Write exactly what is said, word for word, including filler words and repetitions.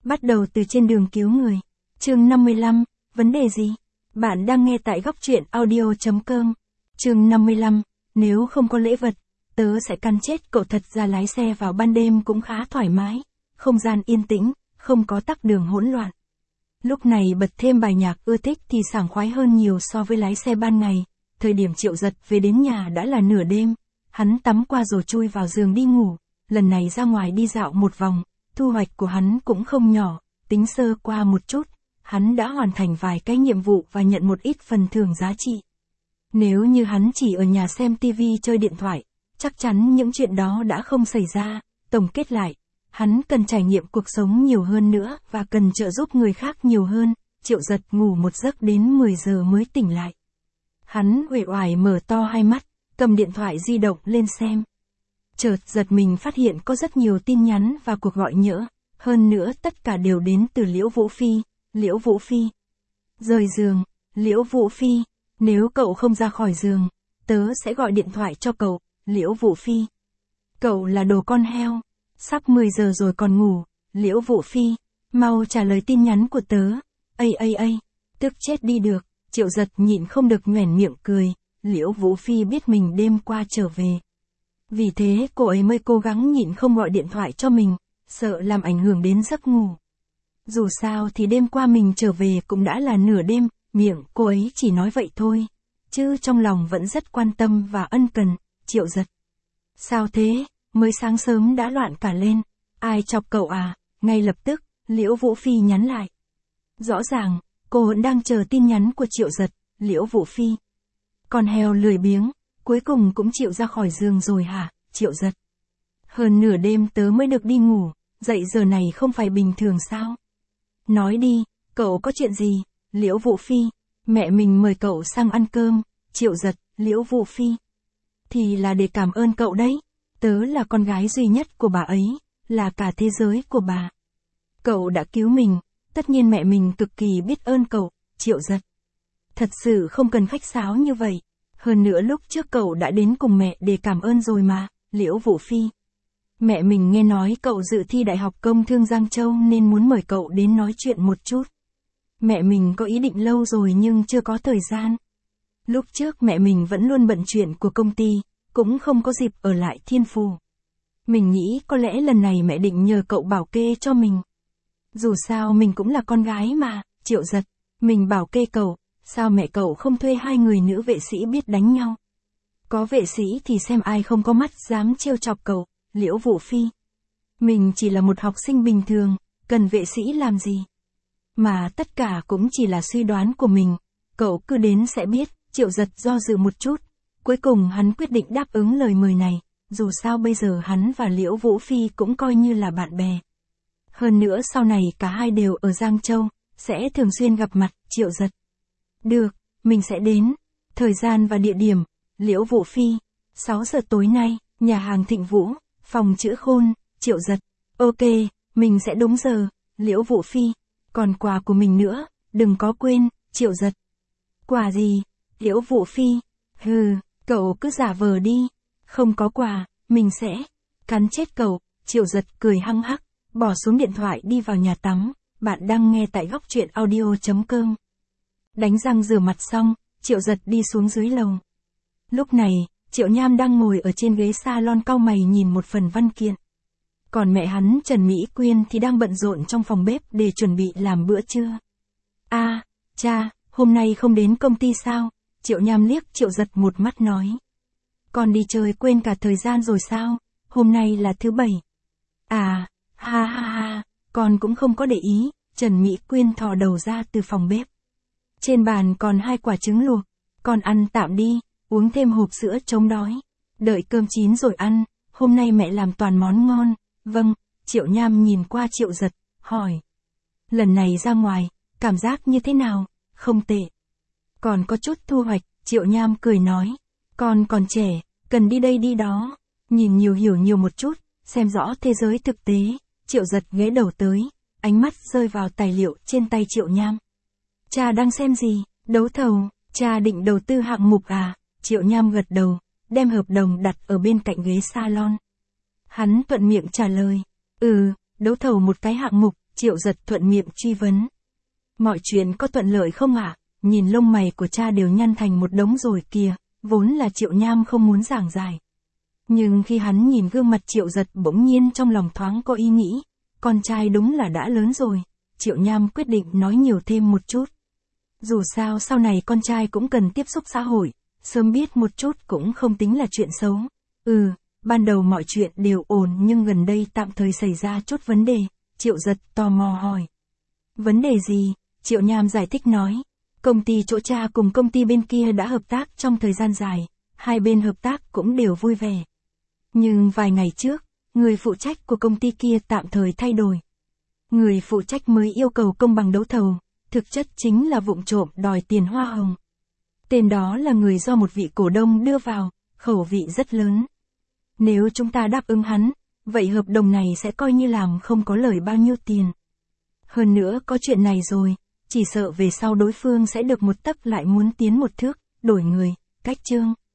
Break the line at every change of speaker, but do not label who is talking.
Bắt đầu từ trên đường cứu người. Chương năm mươi lăm, vấn đề gì? Bạn đang nghe tại góc truyện audio.com. Chương năm mươi lăm, nếu không có lễ vật, tớ sẽ cắn chết cậu. Thật ra lái xe vào ban đêm cũng khá thoải mái, không gian yên tĩnh, không có tắc đường hỗn loạn. Lúc này bật thêm bài nhạc ưa thích thì sảng khoái hơn nhiều so với lái xe ban ngày. Thời điểm Triệu Giật về đến nhà đã là nửa đêm, hắn tắm qua rồi chui vào giường đi ngủ. Lần này ra ngoài đi dạo một vòng, thu hoạch của hắn cũng không nhỏ, tính sơ qua một chút, hắn đã hoàn thành vài cái nhiệm vụ và nhận một ít phần thưởng giá trị. Nếu như hắn chỉ ở nhà xem tivi chơi điện thoại, chắc chắn những chuyện đó đã không xảy ra. Tổng kết lại, hắn cần trải nghiệm cuộc sống nhiều hơn nữa và cần trợ giúp người khác nhiều hơn. Triệu Giật ngủ một giấc đến mười giờ mới tỉnh lại. Hắn uể oải mở to hai mắt, cầm điện thoại di động lên xem. Chợt giật mình phát hiện có rất nhiều tin nhắn và cuộc gọi nhỡ, hơn nữa tất cả đều đến từ Liễu Vũ Phi. Liễu Vũ Phi. Rời giường, Liễu Vũ Phi, nếu cậu không ra khỏi giường, tớ sẽ gọi điện thoại cho cậu. Liễu Vũ Phi. Cậu là đồ con heo, sắp mười giờ rồi còn ngủ. Liễu Vũ Phi, mau trả lời tin nhắn của tớ. Ây ây ây, tức chết đi được. Triệu Giật nhịn không được nhoẻn miệng cười. Liễu Vũ Phi biết mình đêm qua trở về, vì thế cô ấy mới cố gắng nhịn không gọi điện thoại cho mình, sợ làm ảnh hưởng đến giấc ngủ. Dù sao thì đêm qua mình trở về cũng đã là nửa đêm, miệng cô ấy chỉ nói vậy thôi, chứ trong lòng vẫn rất quan tâm và ân cần. Triệu Giật. Sao thế, mới sáng sớm đã loạn cả lên, ai chọc cậu à? Ngay lập tức, Liễu Vũ Phi nhắn lại. Rõ ràng, cô đang chờ tin nhắn của Triệu Giật. Liễu Vũ Phi. Con heo lười biếng, cuối cùng cũng chịu ra khỏi giường rồi hả? Triệu Giật. Hơn nửa đêm tớ mới được đi ngủ, dậy giờ này không phải bình thường sao? Nói đi, cậu có chuyện gì? Liễu Vũ Phi. Mẹ mình mời cậu sang ăn cơm. Triệu Giật. Liễu Vũ Phi. Thì là để cảm ơn cậu đấy. Tớ là con gái duy nhất của bà ấy, là cả thế giới của bà. Cậu đã cứu mình, tất nhiên mẹ mình cực kỳ biết ơn cậu. Triệu Giật. Thật sự không cần khách sáo như vậy. Hơn nữa lúc trước cậu đã đến cùng mẹ để cảm ơn rồi mà. Liễu Vũ Phi. Mẹ mình nghe nói cậu dự thi Đại học Công thương Giang Châu nên muốn mời cậu đến nói chuyện một chút. Mẹ mình có ý định lâu rồi nhưng chưa có thời gian. Lúc trước mẹ mình vẫn luôn bận chuyện của công ty, cũng không có dịp ở lại Thiên Phủ. Mình nghĩ có lẽ lần này mẹ định nhờ cậu bảo kê cho mình. Dù sao mình cũng là con gái mà. Triệu Giật. Mình bảo kê cậu, sao mẹ cậu không thuê hai người nữ vệ sĩ biết đánh nhau? Có vệ sĩ thì xem ai không có mắt dám trêu chọc cậu. Liễu Vũ Phi. Mình chỉ là một học sinh bình thường, cần vệ sĩ làm gì? Mà tất cả cũng chỉ là suy đoán của mình, cậu cứ đến sẽ biết. Triệu Giật do dự một chút, cuối cùng hắn quyết định đáp ứng lời mời này, dù sao bây giờ hắn và Liễu Vũ Phi cũng coi như là bạn bè. Hơn nữa sau này cả hai đều ở Giang Châu, sẽ thường xuyên gặp mặt. Triệu Giật. Được, mình sẽ đến. Thời gian và địa điểm, Liễu Vũ Phi. sáu giờ tối nay, nhà hàng Thịnh Vũ, phòng chữ Khôn. Triệu Giật. Ok, mình sẽ đúng giờ. Liễu Vũ Phi. Còn quà của mình nữa, đừng có quên. Triệu Giật. Quà gì? Liễu Vũ Phi. Hừ, cậu cứ giả vờ đi. Không có quà, mình sẽ cắn chết cậu. Triệu Giật cười hăng hắc, bỏ xuống điện thoại đi vào nhà tắm. Bạn đang nghe tại góc truyện audio.com. Đánh răng rửa mặt xong, Triệu Giật đi xuống dưới lầu. Lúc này, Triệu Nham đang ngồi ở trên ghế salon cau mày nhìn một phần văn kiện. Còn mẹ hắn Trần Mỹ Quyên thì đang bận rộn trong phòng bếp để chuẩn bị làm bữa trưa. A, à, cha, hôm nay không đến công ty sao? Triệu Nham liếc Triệu Giật một mắt nói. Con đi chơi quên cả thời gian rồi sao? Hôm nay là thứ bảy. À, ha ha ha, con cũng không có để ý. Trần Mỹ Quyên thò đầu ra từ phòng bếp. Trên bàn còn hai quả trứng luộc, con ăn tạm đi, uống thêm hộp sữa chống đói. Đợi cơm chín rồi ăn, hôm nay mẹ làm toàn món ngon. Vâng, Triệu Nham nhìn qua Triệu Giật, hỏi. Lần này ra ngoài, cảm giác như thế nào? Không tệ. Còn có chút thu hoạch, Triệu Nham cười nói. Con còn trẻ, cần đi đây đi đó. Nhìn nhiều hiểu nhiều một chút, xem rõ thế giới thực tế. Triệu Giật ghé đầu tới, ánh mắt rơi vào tài liệu trên tay Triệu Nham. Cha đang xem gì? Đấu thầu, cha định đầu tư hạng mục à? Triệu Nham gật đầu, đem hợp đồng đặt ở bên cạnh ghế salon. Hắn thuận miệng trả lời. Ừ, đấu thầu một cái hạng mục. Triệu Giật thuận miệng truy vấn. Mọi chuyện có thuận lợi không ạ? À? Nhìn lông mày của cha đều nhăn thành một đống rồi kìa, vốn là Triệu Nham không muốn giảng giải. Nhưng khi hắn nhìn gương mặt Triệu Giật bỗng nhiên trong lòng thoáng có ý nghĩ, con trai đúng là đã lớn rồi, Triệu Nham quyết định nói nhiều thêm một chút. Dù sao sau này con trai cũng cần tiếp xúc xã hội, sớm biết một chút cũng không tính là chuyện xấu. Ừ, ban đầu mọi chuyện đều ổn nhưng gần đây tạm thời xảy ra chút vấn đề, Triệu Giật tò mò hỏi. Vấn đề gì? Triệu Nham giải thích nói. Công ty chỗ cha cùng công ty bên kia đã hợp tác trong thời gian dài, hai bên hợp tác cũng đều vui vẻ. Nhưng vài ngày trước, người phụ trách của công ty kia tạm thời thay đổi. Người phụ trách mới yêu cầu công bằng đấu thầu, thực chất chính là vụng trộm đòi tiền hoa hồng. Tên đó là người do một vị cổ đông đưa vào, khẩu vị rất lớn. Nếu chúng ta đáp ứng hắn, vậy hợp đồng này sẽ coi như làm không có lời bao nhiêu tiền. Hơn nữa có chuyện này rồi, chỉ sợ về sau đối phương sẽ được một tấc lại muốn tiến một thước, đổi người, cách chương.